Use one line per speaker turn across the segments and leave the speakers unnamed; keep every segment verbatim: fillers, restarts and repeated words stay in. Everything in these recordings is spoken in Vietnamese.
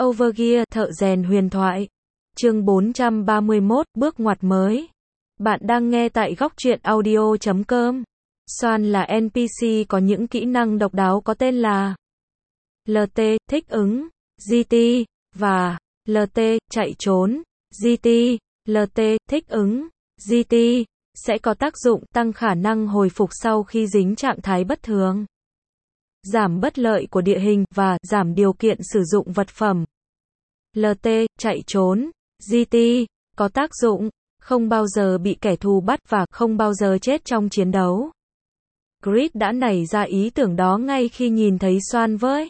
Overgear, thợ rèn huyền thoại. Chương bốn trăm ba mươi mốt, bước ngoặt mới. Bạn đang nghe tại góc truyện audio chấm com. Swan là en pê xê có những kỹ năng độc đáo có tên là lờ tê, thích ứng, giê tê, và lờ tê, chạy trốn. giê tê, lờ tê, thích ứng, giê tê, sẽ có tác dụng tăng khả năng hồi phục sau khi dính trạng thái bất thường, giảm bất lợi của địa hình, và giảm điều kiện sử dụng vật phẩm. lờ tê, chạy trốn, giê tê, có tác dụng không bao giờ bị kẻ thù bắt và không bao giờ chết trong chiến đấu. Grid đã nảy ra ý tưởng đó ngay khi nhìn thấy Swan với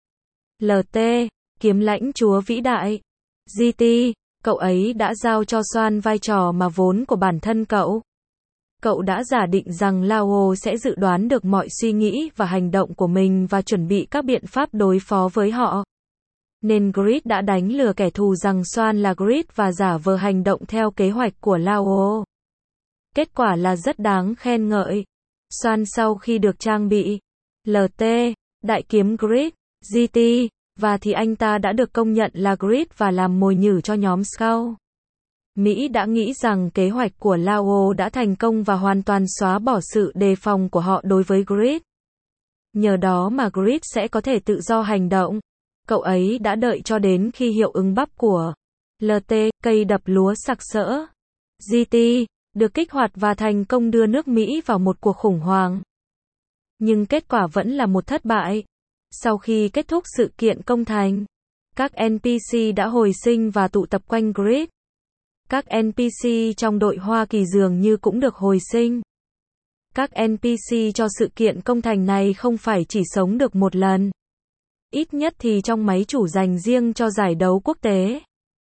lờ tê, kiếm lãnh chúa vĩ đại. giê tê, cậu ấy đã giao cho Swan vai trò mà vốn của bản thân cậu. Cậu đã giả định rằng Lao sẽ dự đoán được mọi suy nghĩ và hành động của mình và chuẩn bị các biện pháp đối phó với họ. Nên Grid đã đánh lừa kẻ thù rằng Swan là Grid và giả vờ hành động theo kế hoạch của Lao. Kết quả là rất đáng khen ngợi. Swan sau khi được trang bị lờ tê, đại kiếm Grid, giê tê, và thì anh ta đã được công nhận là Grid và làm mồi nhử cho nhóm Scout. Mỹ đã nghĩ rằng kế hoạch của Lao đã thành công và hoàn toàn xóa bỏ sự đề phòng của họ đối với Grid. Nhờ đó mà Grid sẽ có thể tự do hành động. Cậu ấy đã đợi cho đến khi hiệu ứng bắp của lờ tê, cây đập lúa sặc sỡ, giê tê, được kích hoạt và thành công đưa nước Mỹ vào một cuộc khủng hoảng. Nhưng kết quả vẫn là một thất bại. Sau khi kết thúc sự kiện công thành, các en pê xê đã hồi sinh và tụ tập quanh Grid. Các en pê xê trong đội Hoa Kỳ dường như cũng được hồi sinh. Các en pê xê cho sự kiện công thành này không phải chỉ sống được một lần. Ít nhất thì trong máy chủ dành riêng cho giải đấu quốc tế.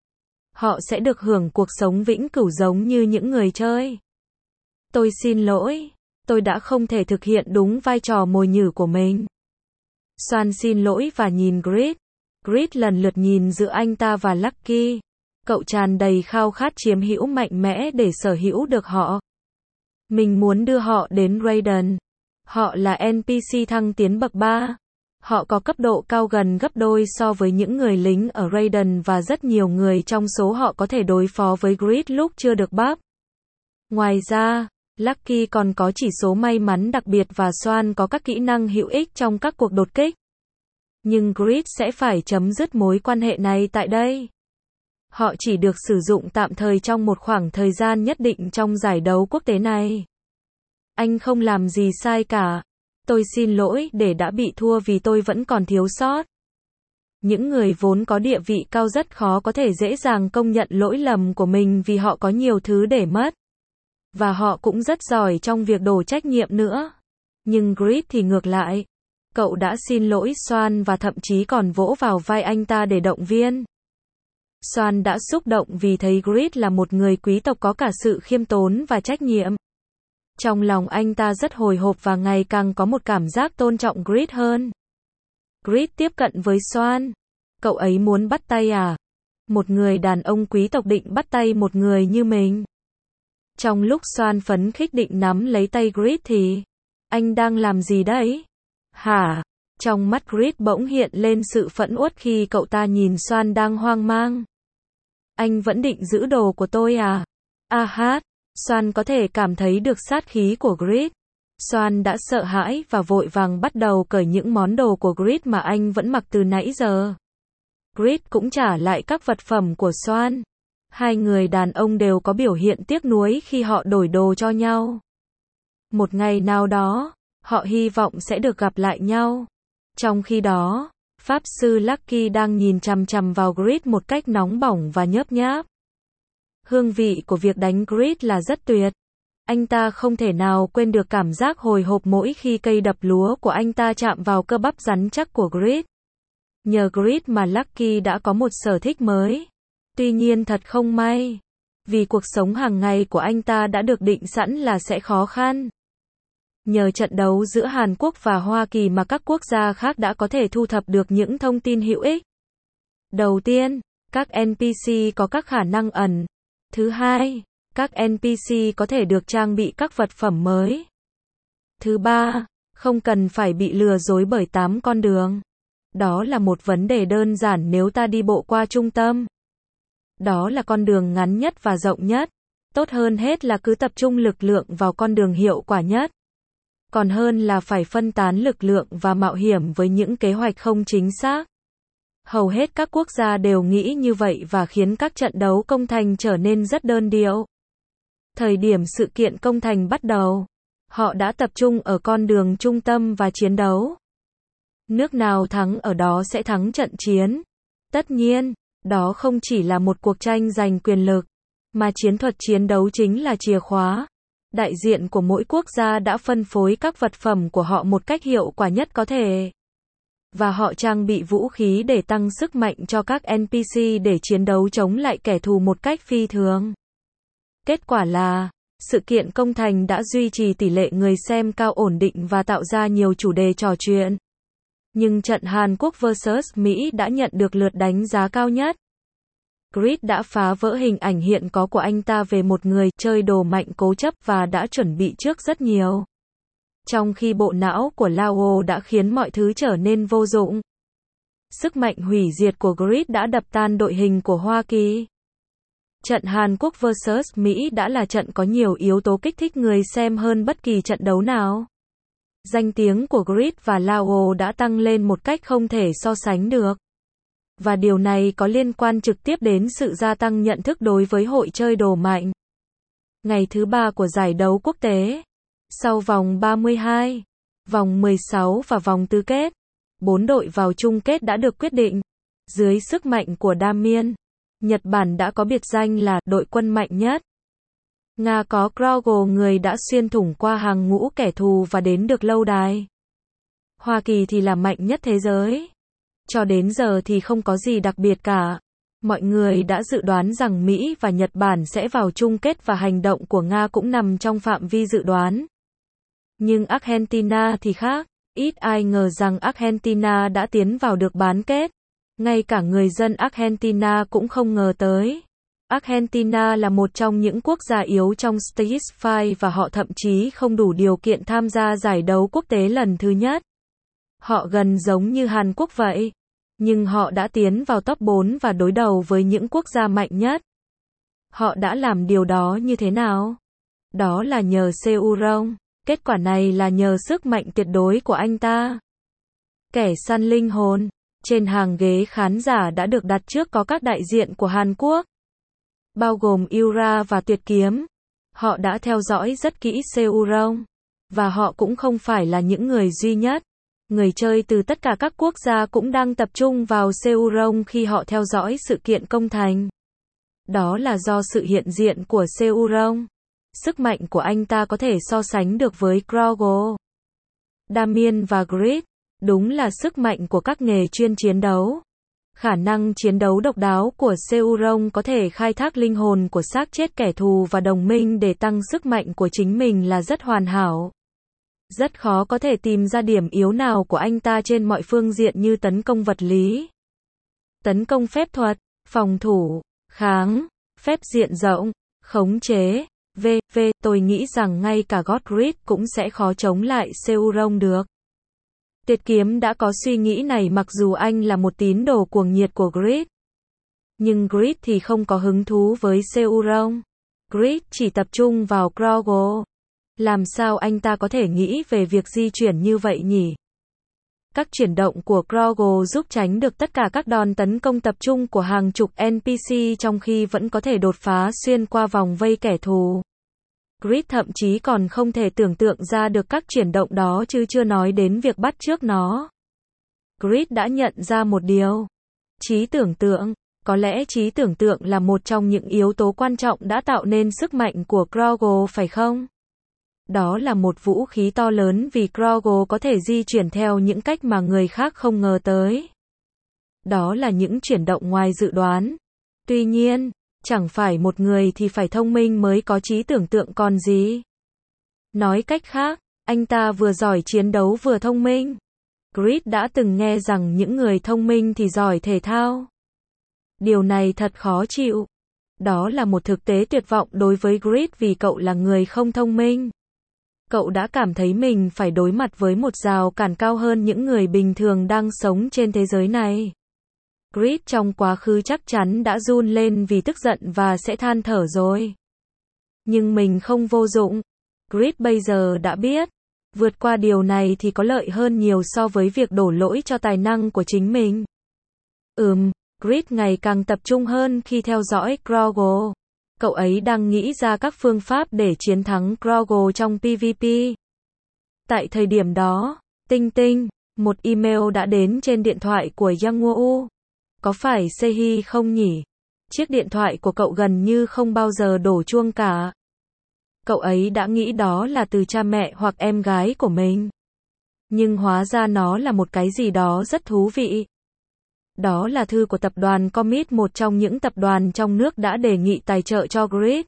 Họ sẽ được hưởng cuộc sống vĩnh cửu giống như những người chơi. Tôi xin lỗi, tôi đã không thể thực hiện đúng vai trò mồi nhử của mình. Swan xin lỗi và nhìn Grid. Grid lần lượt nhìn giữa anh ta và Lucky. Cậu tràn đầy khao khát chiếm hữu mạnh mẽ để sở hữu được họ. Mình muốn đưa họ đến Raiden. Họ là en pê xê thăng tiến bậc ba. Họ có cấp độ cao gần gấp đôi so với những người lính ở Raiden và rất nhiều người trong số họ có thể đối phó với Grid lúc chưa được buff. Ngoài ra, Lucky còn có chỉ số may mắn đặc biệt và Swan có các kỹ năng hữu ích trong các cuộc đột kích. Nhưng Grid sẽ phải chấm dứt mối quan hệ này tại đây. Họ chỉ được sử dụng tạm thời trong một khoảng thời gian nhất định trong giải đấu quốc tế này. Anh không làm gì sai cả. Tôi xin lỗi để đã bị thua vì tôi vẫn còn thiếu sót. Những người vốn có địa vị cao rất khó có thể dễ dàng công nhận lỗi lầm của mình vì họ có nhiều thứ để mất. Và họ cũng rất giỏi trong việc đổ trách nhiệm nữa. Nhưng Grid thì ngược lại. Cậu đã xin lỗi Swan và thậm chí còn vỗ vào vai anh ta để động viên. Swan đã xúc động vì thấy Grid là một người quý tộc có cả sự khiêm tốn và trách nhiệm. Trong lòng anh ta rất hồi hộp và ngày càng có một cảm giác tôn trọng Grid hơn. Grid tiếp cận với Swan. Cậu ấy muốn bắt tay à? Một người đàn ông quý tộc định bắt tay một người như mình. Trong lúc Swan phấn khích định nắm lấy tay Grid thì, anh đang làm gì đấy? Hả? Trong mắt Grid bỗng hiện lên sự phẫn uất khi cậu ta nhìn Swan đang hoang mang. Anh vẫn định giữ đồ của tôi à? A hát. Swan có thể cảm thấy được sát khí của Grid. Swan đã sợ hãi và vội vàng bắt đầu cởi những món đồ của Grid mà anh vẫn mặc từ nãy giờ. Grid cũng trả lại các vật phẩm của Swan. Hai người đàn ông đều có biểu hiện tiếc nuối khi họ đổi đồ cho nhau. Một ngày nào đó, họ hy vọng sẽ được gặp lại nhau. Trong khi đó, Pháp sư Lucky đang nhìn chằm chằm vào Grid một cách nóng bỏng và nhớp nháp. Hương vị của việc đánh Grid là rất tuyệt. Anh ta không thể nào quên được cảm giác hồi hộp mỗi khi cây đập lúa của anh ta chạm vào cơ bắp rắn chắc của Grid. Nhờ Grid mà Lucky đã có một sở thích mới. Tuy nhiên thật không may, vì cuộc sống hàng ngày của anh ta đã được định sẵn là sẽ khó khăn. Nhờ trận đấu giữa Hàn Quốc và Hoa Kỳ mà các quốc gia khác đã có thể thu thập được những thông tin hữu ích. Đầu tiên, các en pê xê có các khả năng ẩn. Thứ hai, các en pê xê có thể được trang bị các vật phẩm mới. Thứ ba, không cần phải bị lừa dối bởi tám con đường. Đó là một vấn đề đơn giản nếu ta đi bộ qua trung tâm. Đó là con đường ngắn nhất và rộng nhất. Tốt hơn hết là cứ tập trung lực lượng vào con đường hiệu quả nhất. Còn hơn là phải phân tán lực lượng và mạo hiểm với những kế hoạch không chính xác. Hầu hết các quốc gia đều nghĩ như vậy và khiến các trận đấu công thành trở nên rất đơn điệu. Thời điểm sự kiện công thành bắt đầu, họ đã tập trung ở con đường trung tâm và chiến đấu. Nước nào thắng ở đó sẽ thắng trận chiến. Tất nhiên, đó không chỉ là một cuộc tranh giành quyền lực, mà chiến thuật chiến đấu chính là chìa khóa. Đại diện của mỗi quốc gia đã phân phối các vật phẩm của họ một cách hiệu quả nhất có thể. Và họ trang bị vũ khí để tăng sức mạnh cho các en pê xê để chiến đấu chống lại kẻ thù một cách phi thường. Kết quả là, sự kiện công thành đã duy trì tỷ lệ người xem cao ổn định và tạo ra nhiều chủ đề trò chuyện. Nhưng trận Hàn Quốc versus Mỹ đã nhận được lượt đánh giá cao nhất. Creed đã phá vỡ hình ảnh hiện có của anh ta về một người chơi đồ mạnh cố chấp và đã chuẩn bị trước rất nhiều. Trong khi bộ não của Lao đã khiến mọi thứ trở nên vô dụng. Sức mạnh hủy diệt của Creed đã đập tan đội hình của Hoa Kỳ. Trận Hàn Quốc versus Mỹ đã là trận có nhiều yếu tố kích thích người xem hơn bất kỳ trận đấu nào. Danh tiếng của Creed và Lao đã tăng lên một cách không thể so sánh được. Và điều này có liên quan trực tiếp đến sự gia tăng nhận thức đối với hội chơi đồ mạnh. Ngày thứ ba của giải đấu quốc tế. Sau vòng ba mươi hai, vòng mười sáu và vòng tứ kết, bốn đội vào chung kết đã được quyết định. Dưới sức mạnh của Damien, Nhật Bản đã có biệt danh là đội quân mạnh nhất. Nga có Krogo, người đã xuyên thủng qua hàng ngũ kẻ thù và đến được lâu đài. Hoa Kỳ thì là mạnh nhất thế giới. Cho đến giờ thì không có gì đặc biệt cả. Mọi người đã dự đoán rằng Mỹ và Nhật Bản sẽ vào chung kết và hành động của Nga cũng nằm trong phạm vi dự đoán. Nhưng Argentina thì khác. Ít ai ngờ rằng Argentina đã tiến vào được bán kết. Ngay cả người dân Argentina cũng không ngờ tới. Argentina là một trong những quốc gia yếu trong Stage năm và họ thậm chí không đủ điều kiện tham gia giải đấu quốc tế lần thứ nhất. Họ gần giống như Hàn Quốc vậy. Nhưng họ đã tiến vào top bốn và đối đầu với những quốc gia mạnh nhất. Họ đã làm điều đó như thế nào? Đó là nhờ Seurong. Kết quả này là nhờ sức mạnh tuyệt đối của anh ta. Kẻ săn linh hồn. Trên hàng ghế khán giả đã được đặt trước có các đại diện của Hàn Quốc. Bao gồm Yura và Tuyệt Kiếm. Họ đã theo dõi rất kỹ Seurong. Và họ cũng không phải là những người duy nhất. Người chơi từ tất cả các quốc gia cũng đang tập trung vào Seurong khi họ theo dõi sự kiện công thành. Đó là do sự hiện diện của Seurong. Sức mạnh của anh ta có thể so sánh được với Krogo, Damien và Creed. Đúng là sức mạnh của các nghề chuyên chiến đấu. Khả năng chiến đấu độc đáo của Seurong có thể khai thác linh hồn của xác chết kẻ thù và đồng minh để tăng sức mạnh của chính mình là rất hoàn hảo. Rất khó có thể tìm ra điểm yếu nào của anh ta trên mọi phương diện như tấn công vật lý, tấn công phép thuật, phòng thủ, kháng, phép diện rộng, khống chế, vân vân. Tôi nghĩ rằng ngay cả Godric cũng sẽ khó chống lại Seurong được. Tuyệt Kiếm đã có suy nghĩ này mặc dù anh là một tín đồ cuồng nhiệt của Creed. Nhưng Creed thì không có hứng thú với Seurong. Creed chỉ tập trung vào Krogo. Làm sao anh ta có thể nghĩ về việc di chuyển như vậy nhỉ? Các chuyển động của Krogo giúp tránh được tất cả các đòn tấn công tập trung của hàng chục en pê xê trong khi vẫn có thể đột phá xuyên qua vòng vây kẻ thù. Creed thậm chí còn không thể tưởng tượng ra được các chuyển động đó chứ chưa nói đến việc bắt chước nó. Creed đã nhận ra một điều. Trí tưởng tượng. Có lẽ trí tưởng tượng là một trong những yếu tố quan trọng đã tạo nên sức mạnh của Krogo phải không? Đó là một vũ khí to lớn vì Krogo có thể di chuyển theo những cách mà người khác không ngờ tới. Đó là những chuyển động ngoài dự đoán. Tuy nhiên, chẳng phải một người thì phải thông minh mới có trí tưởng tượng còn gì. Nói cách khác, anh ta vừa giỏi chiến đấu vừa thông minh. Creed đã từng nghe rằng những người thông minh thì giỏi thể thao. Điều này thật khó chịu. Đó là một thực tế tuyệt vọng đối với Creed vì cậu là người không thông minh. cậu đã cảm thấy mình phải đối mặt với một rào cản cao hơn những người bình thường đang sống trên thế giới này. Grid trong quá khứ chắc chắn đã run lên vì tức giận và sẽ than thở rồi. Nhưng mình không vô dụng. Grid bây giờ đã biết, vượt qua điều này thì có lợi hơn nhiều so với việc đổ lỗi cho tài năng của chính mình. Ừm, Grid ngày càng tập trung hơn khi theo dõi Grogle. Cậu ấy đang nghĩ ra các phương pháp để chiến thắng Grogle trong pê vê pê. Tại thời điểm đó, tinh tinh, một email đã đến trên điện thoại của Yang Woo. Có phải Sehi không nhỉ? Chiếc điện thoại của cậu gần như không bao giờ đổ chuông cả. Cậu ấy đã nghĩ đó là từ cha mẹ hoặc em gái của mình. Nhưng hóa ra nó là một cái gì đó rất thú vị. Đó là thư của tập đoàn Commit, một trong những tập đoàn trong nước đã đề nghị tài trợ cho Grid.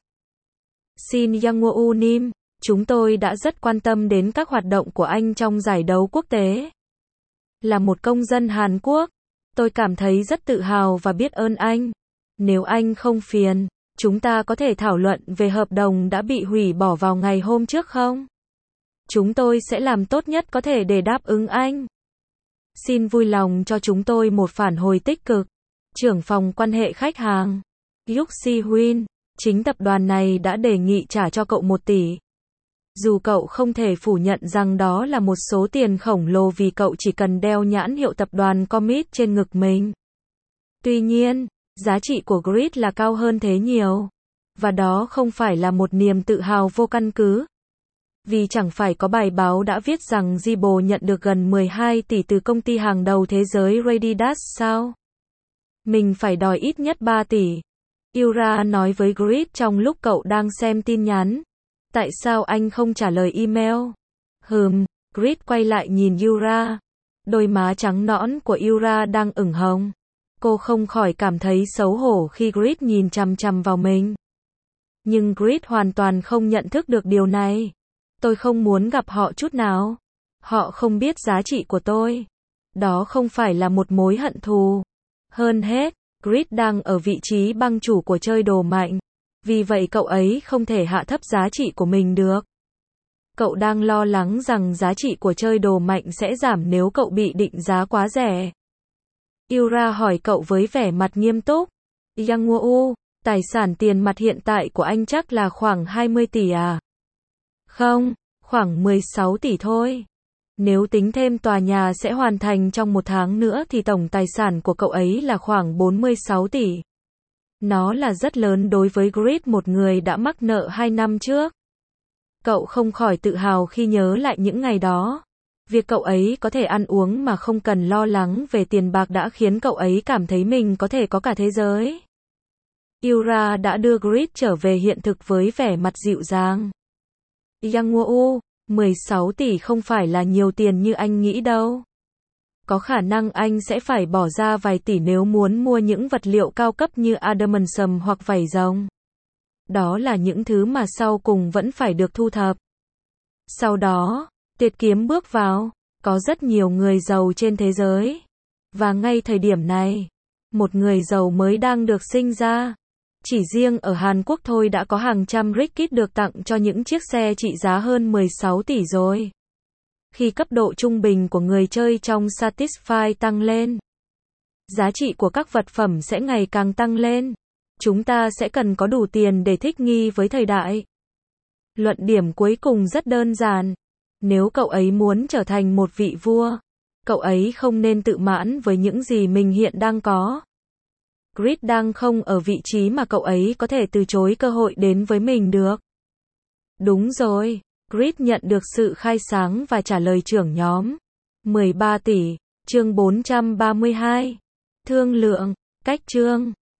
Xin Yang Woo Nim, chúng tôi đã rất quan tâm đến các hoạt động của anh trong giải đấu quốc tế. Là một công dân Hàn Quốc, tôi cảm thấy rất tự hào và biết ơn anh. Nếu anh không phiền, chúng ta có thể thảo luận về hợp đồng đã bị hủy bỏ vào ngày hôm trước không? Chúng tôi sẽ làm tốt nhất có thể để đáp ứng anh. Xin vui lòng cho chúng tôi một phản hồi tích cực. Trưởng phòng quan hệ khách hàng, Yuk Si-Huynh, chính tập đoàn này đã đề nghị trả cho cậu một tỷ. Dù cậu không thể phủ nhận rằng đó là một số tiền khổng lồ vì cậu chỉ cần đeo nhãn hiệu tập đoàn Commit trên ngực mình. Tuy nhiên, giá trị của Grid là cao hơn thế nhiều. Và đó không phải là một niềm tự hào vô căn cứ. Vì chẳng phải có bài báo đã viết rằng Zibo nhận được gần mười hai tỷ từ công ty hàng đầu thế giới Adidas sao? Mình phải đòi ít nhất ba tỷ. Yura nói với Grid trong lúc cậu đang xem tin nhắn. Tại sao anh không trả lời email? Hừm, Grid quay lại nhìn Yura. Đôi má trắng nõn của Yura đang ửng hồng. Cô không khỏi cảm thấy xấu hổ khi Grid nhìn chằm chằm vào mình. Nhưng Grid hoàn toàn không nhận thức được điều này. Tôi không muốn gặp họ chút nào. Họ không biết giá trị của tôi. Đó không phải là một mối hận thù. Hơn hết, Grid đang ở vị trí bang chủ của chơi đồ mạnh. Vì vậy cậu ấy không thể hạ thấp giá trị của mình được. Cậu đang lo lắng rằng giá trị của chơi đồ mạnh sẽ giảm nếu cậu bị định giá quá rẻ. Yura hỏi cậu với vẻ mặt nghiêm túc. Yang Woo, tài sản tiền mặt hiện tại của anh chắc là khoảng hai mươi tỷ à? Không, khoảng mười sáu tỷ thôi. Nếu tính thêm tòa nhà sẽ hoàn thành trong một tháng nữa thì tổng tài sản của cậu ấy là khoảng bốn mươi sáu tỷ. Nó là rất lớn đối với Grid, một người đã mắc nợ hai năm trước. Cậu không khỏi tự hào khi nhớ lại những ngày đó. Việc cậu ấy có thể ăn uống mà không cần lo lắng về tiền bạc đã khiến cậu ấy cảm thấy mình có thể có cả thế giới. Yura đã đưa Grid trở về hiện thực với vẻ mặt dịu dàng. Yang Woo, mười sáu tỷ không phải là nhiều tiền như anh nghĩ đâu. Có khả năng anh sẽ phải bỏ ra vài tỷ nếu muốn mua những vật liệu cao cấp như adamantium hoặc vảy rồng. Đó là những thứ mà sau cùng vẫn phải được thu thập. Sau đó, tiết kiệm bước vào. Có rất nhiều người giàu trên thế giới. Và ngay thời điểm này, một người giàu mới đang được sinh ra. Chỉ riêng ở Hàn Quốc thôi đã có hàng trăm ringgit được tặng cho những chiếc xe trị giá hơn mười sáu tỷ rồi. Khi cấp độ trung bình của người chơi trong Satisfy tăng lên, giá trị của các vật phẩm sẽ ngày càng tăng lên. Chúng ta sẽ cần có đủ tiền để thích nghi với thời đại. Luận điểm cuối cùng rất đơn giản. Nếu cậu ấy muốn trở thành một vị vua, cậu ấy không nên tự mãn với những gì mình hiện đang có. Grid đang không ở vị trí mà cậu ấy có thể từ chối cơ hội đến với mình được. Đúng rồi, Grid nhận được sự khai sáng và trả lời trưởng nhóm. mười ba tỷ, chương bốn trăm ba mươi hai. Thương lượng, cách chương.